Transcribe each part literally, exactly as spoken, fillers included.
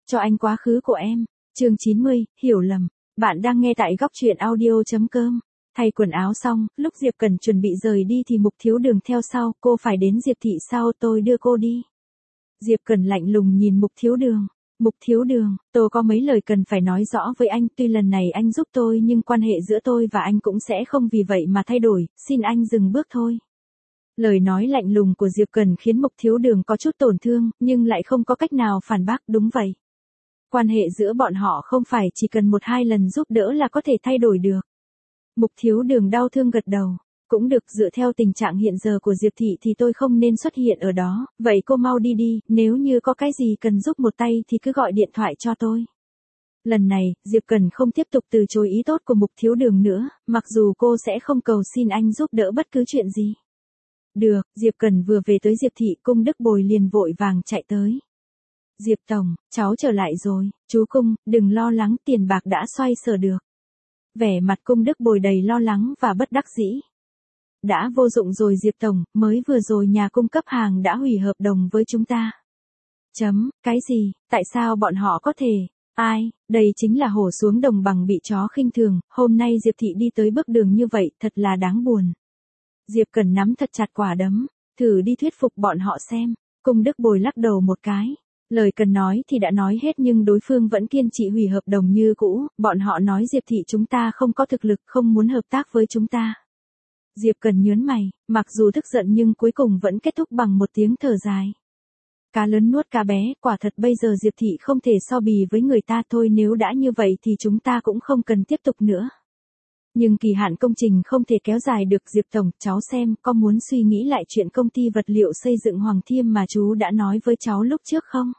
cho anh quá khứ của em. Chương chín mươi, hiểu lầm. Bạn đang nghe tại góc truyện audio chấm com. Thay quần áo xong, lúc Diệp Cần chuẩn bị rời đi thì Mục Thiếu Đường theo sau, cô phải đến Diệp thị sao, tôi đưa cô đi. Diệp Cần lạnh lùng nhìn Mục Thiếu Đường. Mục Thiếu Đường, tôi có mấy lời cần phải nói rõ với anh, tuy lần này anh giúp tôi nhưng quan hệ giữa tôi và anh cũng sẽ không vì vậy mà thay đổi, xin anh dừng bước thôi. Lời nói lạnh lùng của Diệp Cần khiến Mục Thiếu Đường có chút tổn thương, nhưng lại không có cách nào phản bác, đúng vậy. Quan hệ giữa bọn họ không phải chỉ cần một hai lần giúp đỡ là có thể thay đổi được. Mục Thiếu Đường đau thương gật đầu. Cũng được, dựa theo tình trạng hiện giờ của Diệp thị thì tôi không nên xuất hiện ở đó, vậy cô mau đi đi, nếu như có cái gì cần giúp một tay thì cứ gọi điện thoại cho tôi. Lần này, Diệp Cần không tiếp tục từ chối ý tốt của Mục Thiếu Đường nữa, mặc dù cô sẽ không cầu xin anh giúp đỡ bất cứ chuyện gì. Được, Diệp Cần vừa về tới Diệp thị, Cung Đức Bồi liền vội vàng chạy tới. Diệp Tổng, cháu trở lại rồi, chú Cung, đừng lo lắng, tiền bạc đã xoay sở được. Vẻ mặt Cung Đức Bồi đầy lo lắng và bất đắc dĩ. Đã vô dụng rồi Diệp Tổng, mới vừa rồi nhà cung cấp hàng đã hủy hợp đồng với chúng ta. Chấm, cái gì, tại sao bọn họ có thể, ai, đây chính là hổ xuống đồng bằng bị chó khinh thường, hôm nay Diệp thị đi tới bước đường như vậy, thật là đáng buồn. Diệp Cần nắm thật chặt quả đấm, thử đi thuyết phục bọn họ xem. Cung Đức Bồi lắc đầu một cái. Lời cần nói thì đã nói hết nhưng đối phương vẫn kiên trì hủy hợp đồng như cũ, bọn họ nói Diệp thị chúng ta không có thực lực, không muốn hợp tác với chúng ta. Diệp Cần nhớn mày, mặc dù tức giận nhưng cuối cùng vẫn kết thúc bằng một tiếng thở dài. Cá lớn nuốt cá bé, quả thật bây giờ Diệp thị không thể so bì với người ta thôi, nếu đã như vậy thì chúng ta cũng không cần tiếp tục nữa. Nhưng kỳ hạn công trình không thể kéo dài được. Diệp Tổng, cháu xem, có muốn suy nghĩ lại chuyện công ty vật liệu xây dựng Hoàng Thiêm mà chú đã nói với cháu lúc trước không?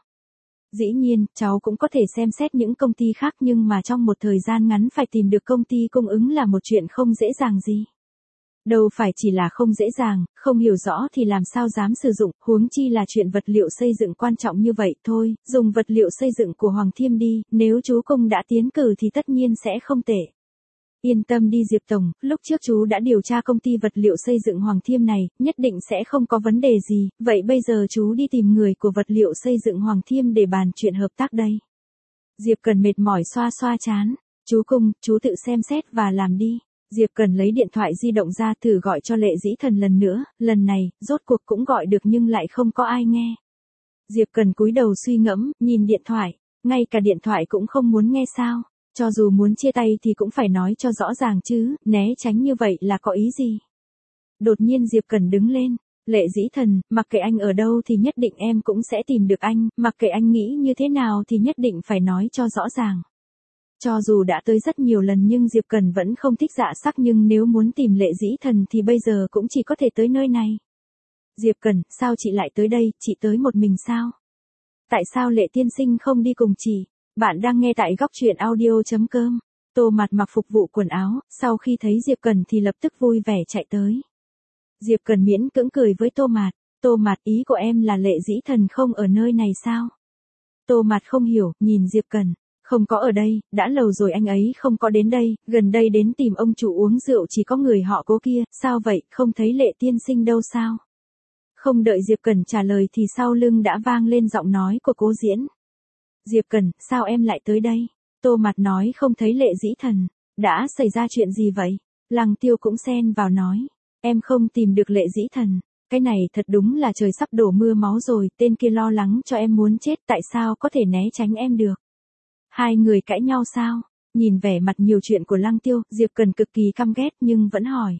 Dĩ nhiên, cháu cũng có thể xem xét những công ty khác nhưng mà trong một thời gian ngắn phải tìm được công ty cung ứng là một chuyện không dễ dàng gì. Đâu phải chỉ là không dễ dàng, không hiểu rõ thì làm sao dám sử dụng, huống chi là chuyện vật liệu xây dựng quan trọng như vậy. Thôi, dùng vật liệu xây dựng của Hoàng Thiêm đi, nếu chú Cung đã tiến cử thì tất nhiên sẽ không tệ. Yên tâm đi Diệp Tổng, lúc trước chú đã điều tra công ty vật liệu xây dựng Hoàng Thiêm này, nhất định sẽ không có vấn đề gì, vậy bây giờ chú đi tìm người của vật liệu xây dựng Hoàng Thiêm để bàn chuyện hợp tác đây. Diệp Cần mệt mỏi xoa xoa trán, chú Cung, chú tự xem xét và làm đi. Diệp Cần lấy điện thoại di động ra thử gọi cho Lệ Dĩ Thần lần nữa, lần này, rốt cuộc cũng gọi được nhưng lại không có ai nghe. Diệp Cần cúi đầu suy ngẫm, nhìn điện thoại, ngay cả điện thoại cũng không muốn nghe sao, cho dù muốn chia tay thì cũng phải nói cho rõ ràng chứ, né tránh như vậy là có ý gì. Đột nhiên Diệp Cần đứng lên, Lệ Dĩ Thần, mặc kệ anh ở đâu thì nhất định em cũng sẽ tìm được anh, mặc kệ anh nghĩ như thế nào thì nhất định phải nói cho rõ ràng. Cho dù đã tới rất nhiều lần nhưng Diệp Cần vẫn không thích Dạ Sắc, nhưng nếu muốn tìm Lệ Dĩ Thần thì bây giờ cũng chỉ có thể tới nơi này. Diệp Cần, sao chị lại tới đây, chị tới một mình sao? Tại sao Lệ tiên sinh không đi cùng chị? Bạn đang nghe tại góc truyện audio chấm com. Tô Mạt mặc phục vụ quần áo, sau khi thấy Diệp Cần thì lập tức vui vẻ chạy tới. Diệp Cần miễn cưỡng cười với Tô Mạt, Tô Mạt, ý của em là Lệ Dĩ Thần không ở nơi này sao? Tô Mạt không hiểu, nhìn Diệp Cần. Không có ở đây, đã lâu rồi anh ấy không có đến đây, gần đây đến tìm ông chủ uống rượu chỉ có người họ Cố kia, sao vậy, không thấy Lệ tiên sinh đâu sao? Không đợi Diệp Cần trả lời thì sau lưng đã vang lên giọng nói của Cố Diễn. Diệp Cần, sao em lại tới đây? Tô Mạt nói không thấy Lệ Dĩ Thần, đã xảy ra chuyện gì vậy? Lăng Tiêu cũng xen vào nói, em không tìm được Lệ Dĩ Thần, cái này thật đúng là trời sắp đổ mưa máu rồi, tên kia lo lắng cho em muốn chết, tại sao có thể né tránh em được? Hai người cãi nhau sao? Nhìn vẻ mặt nhiều chuyện của Lăng Tiêu, Diệp Cần cực kỳ căm ghét nhưng vẫn hỏi.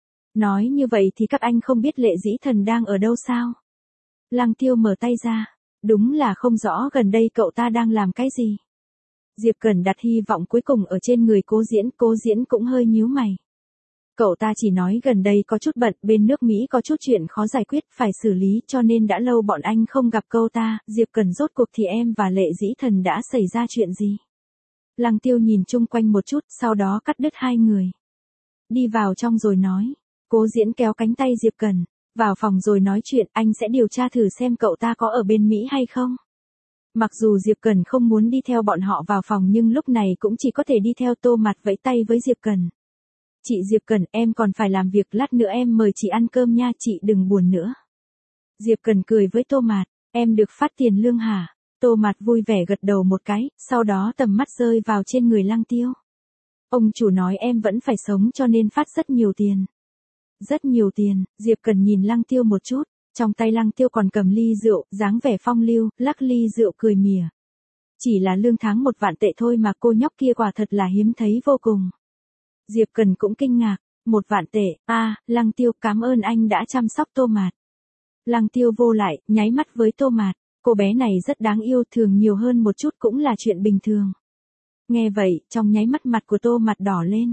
Nói như vậy thì các anh không biết Lệ Dĩ Thần đang ở đâu sao? Lăng Tiêu mở tay ra. Đúng là không rõ gần đây cậu ta đang làm cái gì. Diệp Cần đặt hy vọng cuối cùng ở trên người Cố Diễn, Cố Diễn cũng hơi nhíu mày. Cậu ta chỉ nói gần đây có chút bận, bên nước Mỹ có chút chuyện khó giải quyết, phải xử lý, cho nên đã lâu bọn anh không gặp cậu ta. Diệp Cần, rốt cuộc thì em và Lệ Dĩ Thần đã xảy ra chuyện gì? Lăng Tiêu nhìn chung quanh một chút, sau đó cắt đứt hai người. Đi vào trong rồi nói. Cố Diễn kéo cánh tay Diệp Cần. Vào phòng rồi nói chuyện, anh sẽ điều tra thử xem cậu ta có ở bên Mỹ hay không. Mặc dù Diệp Cần không muốn đi theo bọn họ vào phòng nhưng lúc này cũng chỉ có thể đi theo. Tô Mạt vẫy tay với Diệp Cần. Chị Diệp Cần, em còn phải làm việc, lát nữa em mời chị ăn cơm nha, chị đừng buồn nữa. Diệp Cần cười với Tô Mạt, em được phát tiền lương hả? Tô Mạt vui vẻ gật đầu một cái, sau đó tầm mắt rơi vào trên người Lăng Tiêu. Ông chủ nói em vẫn phải sống cho nên phát rất nhiều tiền. Rất nhiều tiền, Diệp Cần nhìn Lăng Tiêu một chút, trong tay Lăng Tiêu còn cầm ly rượu, dáng vẻ phong lưu, lắc ly rượu cười mỉa. Chỉ là lương tháng một vạn tệ thôi mà cô nhóc kia quả thật là hiếm thấy vô cùng. Diệp Cần cũng kinh ngạc, một vạn tệ, a, à, Lăng Tiêu cảm ơn anh đã chăm sóc Tô Mạt. Lăng Tiêu vô lại, nháy mắt với Tô Mạt, cô bé này rất đáng yêu, thường nhiều hơn một chút cũng là chuyện bình thường. Nghe vậy, trong nháy mắt mặt của Tô Mạt đỏ lên.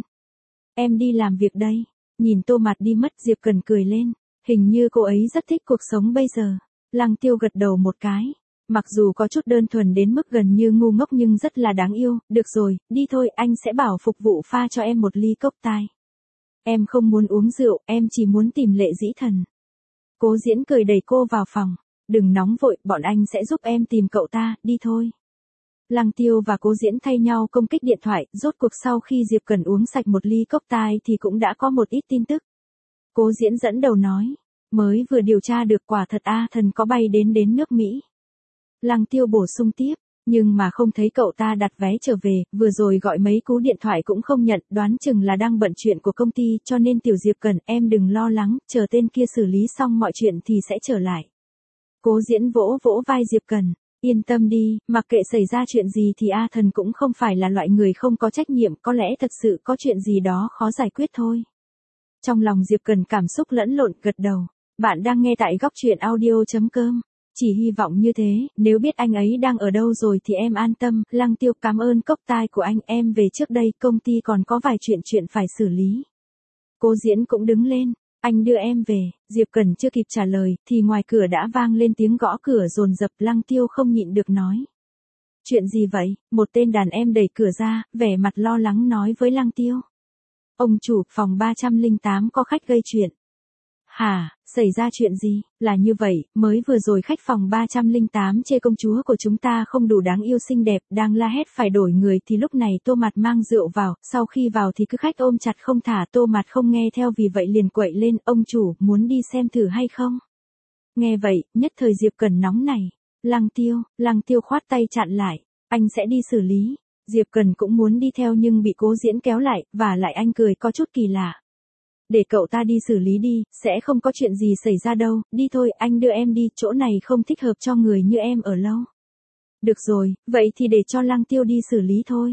Em đi làm việc đây. Nhìn Tô Mạt đi mất, Diệp Cần cười lên, hình như cô ấy rất thích cuộc sống bây giờ. Lăng Tiêu gật đầu một cái, mặc dù có chút đơn thuần đến mức gần như ngu ngốc nhưng rất là đáng yêu. Được rồi, đi thôi, anh sẽ bảo phục vụ pha cho em một ly cốc tai. Em không muốn uống rượu, em chỉ muốn tìm Lệ Dĩ Thần. Cố Diễn cười đẩy cô vào phòng, đừng nóng vội, bọn anh sẽ giúp em tìm cậu ta, đi thôi. Lăng Tiêu và Cố Diễn thay nhau công kích điện thoại, rốt cuộc sau khi Diệp Cần uống sạch một ly cốc tai thì cũng đã có một ít tin tức. Cố Diễn dẫn đầu nói, mới vừa điều tra được quả thật A Thần có bay đến đến nước Mỹ. Lăng Tiêu bổ sung tiếp, nhưng mà không thấy cậu ta đặt vé trở về, vừa rồi gọi mấy cú điện thoại cũng không nhận, đoán chừng là đang bận chuyện của công ty, cho nên tiểu Diệp Cần, em đừng lo lắng, chờ tên kia xử lý xong mọi chuyện thì sẽ trở lại. Cố Diễn vỗ vỗ vai Diệp Cần. Yên tâm đi, mặc kệ xảy ra chuyện gì thì A Thần cũng không phải là loại người không có trách nhiệm, có lẽ thật sự có chuyện gì đó khó giải quyết thôi. Trong lòng Diệp Cần cảm xúc lẫn lộn, gật đầu. Bạn đang nghe tại góc truyện audio chấm com. Chỉ hy vọng như thế, nếu biết anh ấy đang ở đâu rồi thì em an tâm. Lăng Tiêu cảm ơn cốc tai của anh, em về trước đây, công ty còn có vài chuyện chuyện phải xử lý. Cố Diễn cũng đứng lên. Anh đưa em về. Diệp Cần chưa kịp trả lời, thì ngoài cửa đã vang lên tiếng gõ cửa dồn dập. Lăng Tiêu không nhịn được nói. Chuyện gì vậy? Một tên đàn em đẩy cửa ra, vẻ mặt lo lắng nói với Lăng Tiêu. Ông chủ, phòng ba trăm lẻ tám có khách gây chuyện. Hả, xảy ra chuyện gì? Là như vậy, mới vừa rồi khách phòng ba trăm lẻ tám chê công chúa của chúng ta không đủ đáng yêu xinh đẹp, đang la hét phải đổi người thì lúc này Tô Mạt mang rượu vào, sau khi vào thì cứ khách ôm chặt không thả, Tô Mạt không nghe theo vì vậy liền quậy lên, ông chủ, muốn đi xem thử hay không? Nghe vậy, nhất thời Diệp Cần nóng này. Lăng Tiêu, Lăng Tiêu khoát tay chặn lại, anh sẽ đi xử lý. Diệp Cần cũng muốn đi theo nhưng bị Cố Diễn kéo lại, và lại anh cười có chút kỳ lạ. Để cậu ta đi xử lý đi, sẽ không có chuyện gì xảy ra đâu, đi thôi, anh đưa em đi, chỗ này không thích hợp cho người như em ở lâu. Được rồi, vậy thì để cho Lăng Tiêu đi xử lý thôi.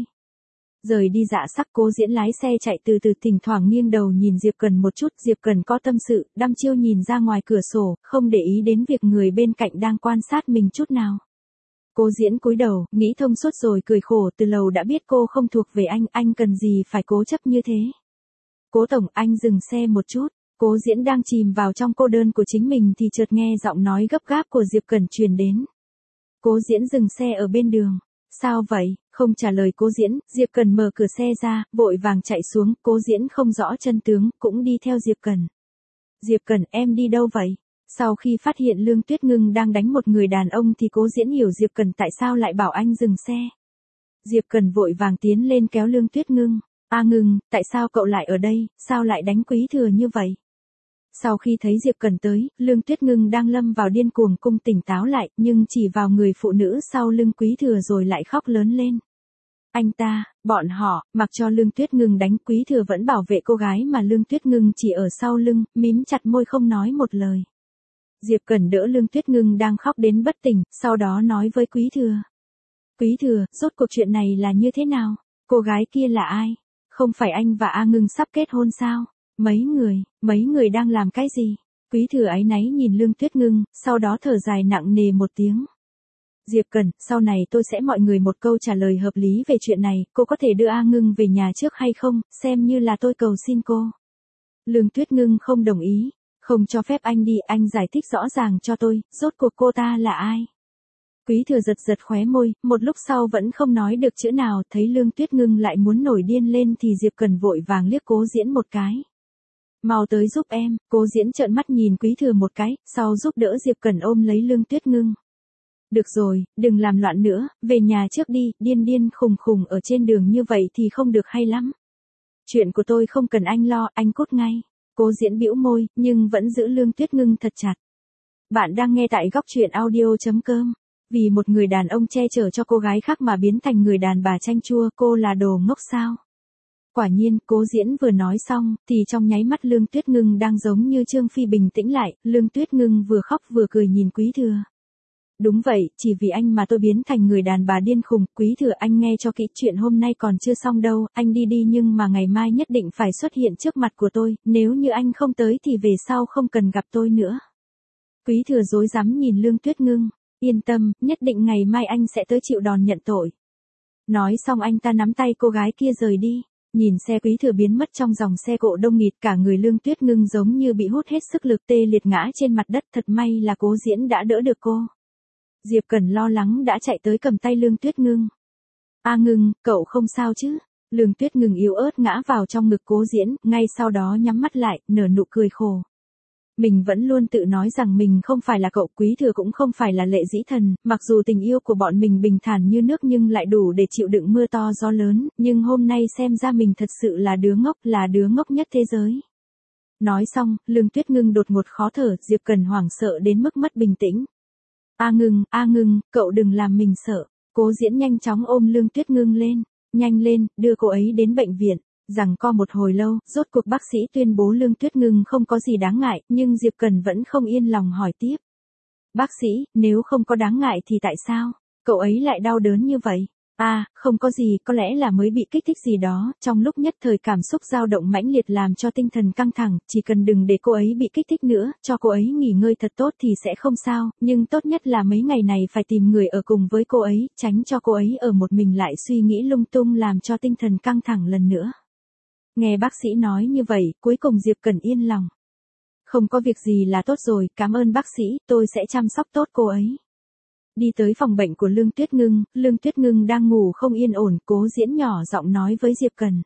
Rời đi dạ sắc, Cố Diễn lái xe chạy từ từ, thỉnh thoảng nghiêng đầu nhìn Diệp Cần một chút, Diệp Cần có tâm sự, đăm chiêu nhìn ra ngoài cửa sổ, không để ý đến việc người bên cạnh đang quan sát mình chút nào. Cố Diễn cúi đầu, nghĩ thông suốt rồi cười khổ, từ lâu đã biết cô không thuộc về anh, anh cần gì phải cố chấp như thế. Cố tổng, anh dừng xe một chút. Cố Diễn đang chìm vào trong cô đơn của chính mình thì chợt nghe giọng nói gấp gáp của Diệp Cần truyền đến. Cố Diễn dừng xe ở bên đường. Sao vậy? Không trả lời Cố Diễn, Diệp Cần mở cửa xe ra, vội vàng chạy xuống, Cố Diễn không rõ chân tướng, cũng đi theo Diệp Cần. Diệp Cần, em đi đâu vậy? Sau khi phát hiện Lương Tuyết Ngưng đang đánh một người đàn ông thì Cố Diễn hiểu Diệp Cần tại sao lại bảo anh dừng xe. Diệp Cần vội vàng tiến lên kéo Lương Tuyết Ngưng. A Ngưng, tại sao cậu lại ở đây, sao lại đánh Quý Thừa như vậy? Sau khi thấy Diệp Cần tới, Lương Tuyết Ngưng đang lâm vào điên cuồng cung tỉnh táo lại, nhưng chỉ vào người phụ nữ sau lưng Quý Thừa rồi lại khóc lớn lên. Anh ta, bọn họ, mặc cho Lương Tuyết Ngưng đánh, Quý Thừa vẫn bảo vệ cô gái mà Lương Tuyết Ngưng chỉ ở sau lưng, mím chặt môi không nói một lời. Diệp Cần đỡ Lương Tuyết Ngưng đang khóc đến bất tỉnh, sau đó nói với Quý Thừa. Quý Thừa, rốt cuộc chuyện này là như thế nào? Cô gái kia là ai? Không phải anh và A Ngưng sắp kết hôn sao? Mấy người, mấy người đang làm cái gì? Quý Thừa áy náy nhìn Lương Tuyết Ngưng, sau đó thở dài nặng nề một tiếng. Diệp Cần, sau này tôi sẽ mọi người một câu trả lời hợp lý về chuyện này, cô có thể đưa A Ngưng về nhà trước hay không, xem như là tôi cầu xin cô. Lương Tuyết Ngưng không đồng ý, không cho phép anh đi, anh giải thích rõ ràng cho tôi, rốt cuộc cô ta là ai? Quý Thừa giật giật khóe môi, một lúc sau vẫn không nói được chữ nào, thấy Lương Tuyết Ngưng lại muốn nổi điên lên thì Diệp Cần vội vàng liếc Cố Diễn một cái. Mau tới giúp em, Cố Diễn trợn mắt nhìn Quý Thừa một cái, sau giúp đỡ Diệp Cần ôm lấy Lương Tuyết Ngưng. Được rồi, đừng làm loạn nữa, về nhà trước đi, điên điên khùng khùng ở trên đường như vậy thì không được hay lắm. Chuyện của tôi không cần anh lo, anh cút ngay. Cố Diễn bĩu môi, nhưng vẫn giữ Lương Tuyết Ngưng thật chặt. Bạn đang nghe tại góc truyện audio chấm com. Vì một người đàn ông che chở cho cô gái khác mà biến thành người đàn bà chanh chua, cô là đồ ngốc sao? Quả nhiên, Cố Diễn vừa nói xong, thì trong nháy mắt Lương Tuyết Ngưng đang giống như Trương Phi bình tĩnh lại, Lương Tuyết Ngưng vừa khóc vừa cười nhìn Quý Thừa. Đúng vậy, chỉ vì anh mà tôi biến thành người đàn bà điên khùng, Quý Thừa anh nghe cho kỹ, chuyện hôm nay còn chưa xong đâu, anh đi đi nhưng mà ngày mai nhất định phải xuất hiện trước mặt của tôi, nếu như anh không tới thì về sau không cần gặp tôi nữa. Quý Thừa rối rắm nhìn Lương Tuyết Ngưng, yên tâm, nhất định ngày mai anh sẽ tới chịu đòn nhận tội. Nói xong anh ta nắm tay cô gái kia rời đi. Nhìn xe Quý Thừa biến mất trong dòng xe cộ đông nghịt, cả người Lương Tuyết Ngưng giống như bị hút hết sức lực, tê liệt ngã trên mặt đất, thật may là Cố Diễn đã đỡ được cô. Diệp Cẩn lo lắng đã chạy tới cầm tay Lương Tuyết Ngưng. A Ngưng, cậu không sao chứ? Lương Tuyết Ngưng yếu ớt ngã vào trong ngực Cố Diễn, ngay sau đó nhắm mắt lại, nở nụ cười khổ. Mình vẫn luôn tự nói rằng mình không phải là cậu, Quý Thừa cũng không phải là Lệ Dĩ Thần, mặc dù tình yêu của bọn mình bình thản như nước nhưng lại đủ để chịu đựng mưa to gió lớn, nhưng hôm nay xem ra mình thật sự là đứa ngốc, là đứa ngốc nhất thế giới. Nói xong, Lương Tuyết Ngưng đột ngột khó thở, Diệp Cẩn hoảng sợ đến mức mất bình tĩnh. A Ngưng, A Ngưng, cậu đừng làm mình sợ. Cố Diễn nhanh chóng ôm Lương Tuyết Ngưng lên, nhanh lên, đưa cô ấy đến bệnh viện. Giằng co một hồi lâu, rốt cuộc bác sĩ tuyên bố Lương Tuyết Ngưng không có gì đáng ngại, nhưng Diệp Cẩn vẫn không yên lòng hỏi tiếp. Bác sĩ, nếu không có đáng ngại thì tại sao cậu ấy lại đau đớn như vậy? À, không có gì, có lẽ là mới bị kích thích gì đó, trong lúc nhất thời cảm xúc dao động mãnh liệt làm cho tinh thần căng thẳng, chỉ cần đừng để cô ấy bị kích thích nữa, cho cô ấy nghỉ ngơi thật tốt thì sẽ không sao, nhưng tốt nhất là mấy ngày này phải tìm người ở cùng với cô ấy, tránh cho cô ấy ở một mình lại suy nghĩ lung tung làm cho tinh thần căng thẳng lần nữa. Nghe bác sĩ nói như vậy, cuối cùng Diệp Cẩn yên lòng. Không có việc gì là tốt rồi, cảm ơn bác sĩ, tôi sẽ chăm sóc tốt cô ấy. Đi tới phòng bệnh của Lương Tuyết Ngưng, Lương Tuyết Ngưng đang ngủ không yên ổn, Cố Diễn nhỏ giọng nói với Diệp Cẩn.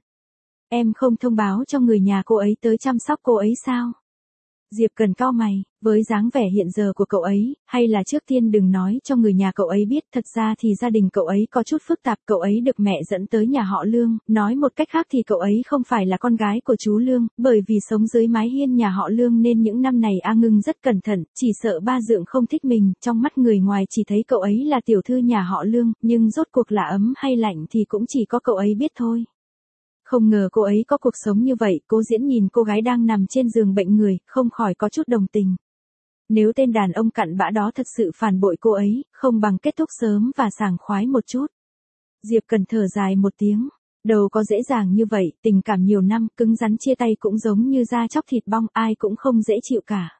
Em không thông báo cho người nhà cô ấy tới chăm sóc cô ấy sao? Diệp Cẩn cau mày, với dáng vẻ hiện giờ của cậu ấy, hay là trước tiên đừng nói cho người nhà cậu ấy biết, thật ra thì gia đình cậu ấy có chút phức tạp, cậu ấy được mẹ dẫn tới nhà họ Lương, nói một cách khác thì cậu ấy không phải là con gái của chú Lương, bởi vì sống dưới mái hiên nhà họ Lương nên những năm này A Ngưng rất cẩn thận, chỉ sợ ba dượng không thích mình, trong mắt người ngoài chỉ thấy cậu ấy là tiểu thư nhà họ Lương, nhưng rốt cuộc là ấm hay lạnh thì cũng chỉ có cậu ấy biết thôi. Không ngờ cô ấy có cuộc sống như vậy, Cố Diễn nhìn cô gái đang nằm trên giường bệnh người, không khỏi có chút đồng tình. Nếu tên đàn ông cặn bã đó thật sự phản bội cô ấy, không bằng kết thúc sớm và sảng khoái một chút. Diệp Cẩn thở dài một tiếng, đâu có dễ dàng như vậy, tình cảm nhiều năm, cứng rắn chia tay cũng giống như da chóc thịt bong, ai cũng không dễ chịu cả.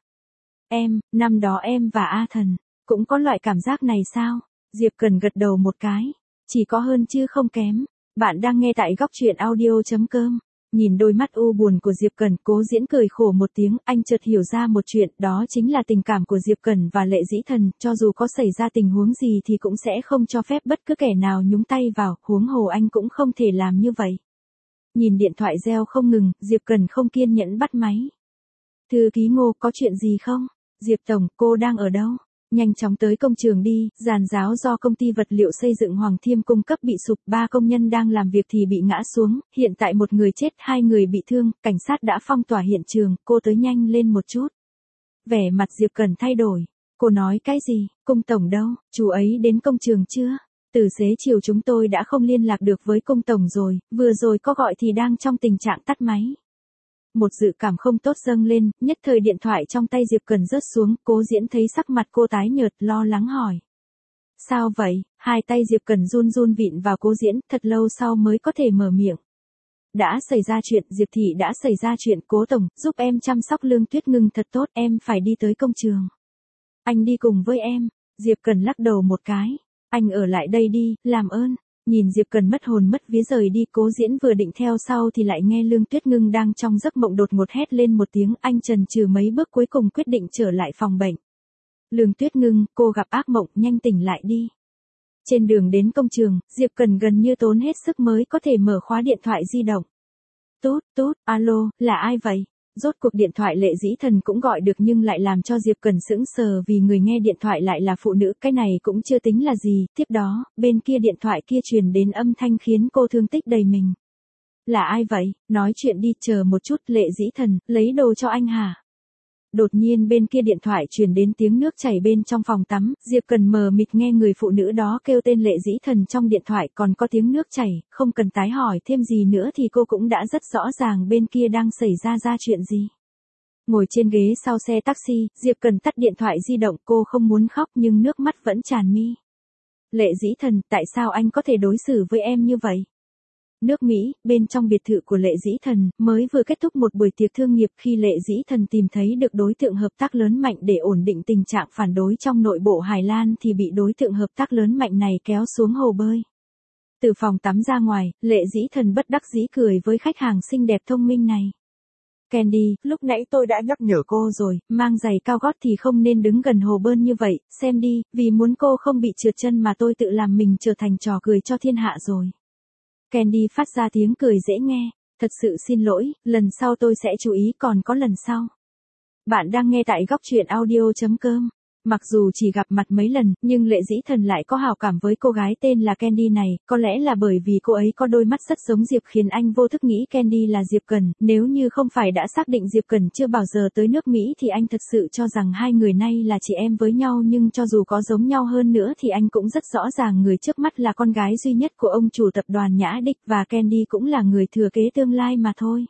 Em, năm đó em và A Thần, cũng có loại cảm giác này sao? Diệp Cẩn gật đầu một cái, chỉ có hơn chứ không kém. Bạn đang nghe tại góc truyện audio chấm com. Nhìn đôi mắt u buồn của Diệp Cẩn, Cố Diễn cười khổ một tiếng, anh chợt hiểu ra một chuyện, đó chính là tình cảm của Diệp Cẩn và Lệ Dĩ Thần, cho dù có xảy ra tình huống gì thì cũng sẽ không cho phép bất cứ kẻ nào nhúng tay vào, huống hồ anh cũng không thể làm như vậy. Nhìn điện thoại reo không ngừng, Diệp Cẩn không kiên nhẫn bắt máy. Thư ký Ngô, có chuyện gì không? Diệp Tổng, cô đang ở đâu? Nhanh chóng tới công trường đi, giàn giáo do công ty vật liệu xây dựng Hoàng Thiêm cung cấp bị sụp, ba công nhân đang làm việc thì bị ngã xuống, hiện tại một người chết, hai người bị thương, cảnh sát đã phong tỏa hiện trường, cô tới nhanh lên một chút. Vẻ mặt Diệp Cẩn thay đổi, cô nói cái gì, cung tổng đâu, chú ấy đến công trường chưa? Từ xế chiều chúng tôi đã không liên lạc được với cung tổng rồi, vừa rồi có gọi thì đang trong tình trạng tắt máy. Một dự cảm không tốt dâng lên, nhất thời điện thoại trong tay Diệp Cẩn rớt xuống, Cố Diễn thấy sắc mặt cô tái nhợt, lo lắng hỏi. Sao vậy? Hai tay Diệp Cẩn run run vịn vào Cố Diễn, thật lâu sau mới có thể mở miệng. Đã xảy ra chuyện, Diệp Thị đã xảy ra chuyện, Cố Tổng, giúp em chăm sóc Lương Tuyết Ngưng thật tốt, em phải đi tới công trường. Anh đi cùng với em, Diệp Cẩn lắc đầu một cái. Anh ở lại đây đi, làm ơn. Nhìn Diệp Cẩn mất hồn mất vía rời đi, Cố Diễn vừa định theo sau thì lại nghe Lương Tuyết Ngưng đang trong giấc mộng đột ngột hét lên một tiếng, anh chần chừ mấy bước cuối cùng quyết định trở lại phòng bệnh. Lương Tuyết Ngưng, cô gặp ác mộng, nhanh tỉnh lại đi. Trên đường đến công trường, Diệp Cẩn gần như tốn hết sức mới có thể mở khóa điện thoại di động. Tút, tút, alo, là ai vậy? Rốt cuộc điện thoại Lệ Dĩ Thần cũng gọi được nhưng lại làm cho Diệp Cẩn sững sờ vì người nghe điện thoại lại là phụ nữ, cái này cũng chưa tính là gì, tiếp đó, bên kia điện thoại kia truyền đến âm thanh khiến cô thương tích đầy mình. Là ai vậy? Nói chuyện đi, chờ một chút, Lệ Dĩ Thần, lấy đồ cho anh hả? Đột nhiên bên kia điện thoại truyền đến tiếng nước chảy bên trong phòng tắm, Diệp Cần mờ mịt nghe người phụ nữ đó kêu tên Lệ Dĩ Thần trong điện thoại, còn có tiếng nước chảy, không cần tái hỏi thêm gì nữa thì cô cũng đã rất rõ ràng bên kia đang xảy ra ra chuyện gì. Ngồi trên ghế sau xe taxi, Diệp Cần tắt điện thoại di động, cô không muốn khóc nhưng nước mắt vẫn tràn mi. Lệ Dĩ Thần, tại sao anh có thể đối xử với em như vậy? Nước Mỹ, bên trong biệt thự của Lệ Dĩ Thần, mới vừa kết thúc một buổi tiệc thương nghiệp khi Lệ Dĩ Thần tìm thấy được đối tượng hợp tác lớn mạnh để ổn định tình trạng phản đối trong nội bộ Hải Lan thì bị đối tượng hợp tác lớn mạnh này kéo xuống hồ bơi. Từ phòng tắm ra ngoài, Lệ Dĩ Thần bất đắc dĩ cười với khách hàng xinh đẹp thông minh này. Candy, lúc nãy tôi đã nhắc nhở cô rồi, mang giày cao gót thì không nên đứng gần hồ bơi như vậy, xem đi, vì muốn cô không bị trượt chân mà tôi tự làm mình trở thành trò cười cho thiên hạ rồi. Candy phát ra tiếng cười dễ nghe, thật sự xin lỗi, lần sau tôi sẽ chú ý, còn có lần sau. Bạn đang nghe tại góc truyện audio chấm com. Mặc dù chỉ gặp mặt mấy lần, nhưng Lệ Dĩ Thần lại có hào cảm với cô gái tên là Candy này, có lẽ là bởi vì cô ấy có đôi mắt rất giống Diệp khiến anh vô thức nghĩ Candy là Diệp Cần, nếu như không phải đã xác định Diệp Cần chưa bao giờ tới nước Mỹ thì anh thật sự cho rằng hai người này là chị em với nhau, nhưng cho dù có giống nhau hơn nữa thì anh cũng rất rõ ràng người trước mắt là con gái duy nhất của ông chủ tập đoàn Nhã Đích và Candy cũng là người thừa kế tương lai mà thôi.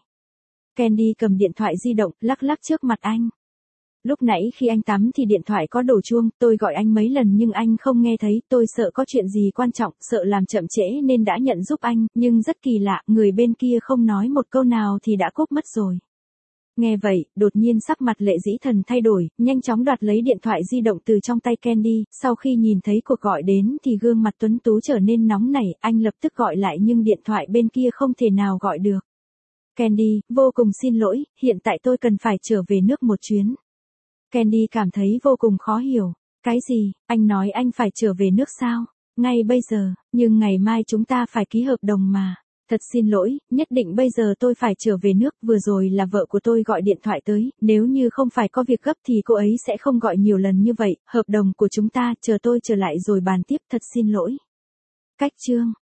Candy cầm điện thoại di động, lắc lắc trước mặt anh. Lúc nãy khi anh tắm thì điện thoại có đổ chuông, tôi gọi anh mấy lần nhưng anh không nghe thấy, tôi sợ có chuyện gì quan trọng, sợ làm chậm trễ nên đã nhận giúp anh, nhưng rất kỳ lạ, người bên kia không nói một câu nào thì đã cúp mất rồi. Nghe vậy, đột nhiên sắc mặt Lệ Dĩ Thần thay đổi, nhanh chóng đoạt lấy điện thoại di động từ trong tay Candy, sau khi nhìn thấy cuộc gọi đến thì gương mặt tuấn tú trở nên nóng nảy, anh lập tức gọi lại nhưng điện thoại bên kia không thể nào gọi được. Candy, vô cùng xin lỗi, hiện tại tôi cần phải trở về nước một chuyến. Candy cảm thấy vô cùng khó hiểu. Cái gì, anh nói anh phải trở về nước sao? Ngay bây giờ, nhưng ngày mai chúng ta phải ký hợp đồng mà. Thật xin lỗi, nhất định bây giờ tôi phải trở về nước, vừa rồi là vợ của tôi gọi điện thoại tới, nếu như không phải có việc gấp thì cô ấy sẽ không gọi nhiều lần như vậy, hợp đồng của chúng ta, chờ tôi trở lại rồi bàn tiếp, thật xin lỗi. Cách chương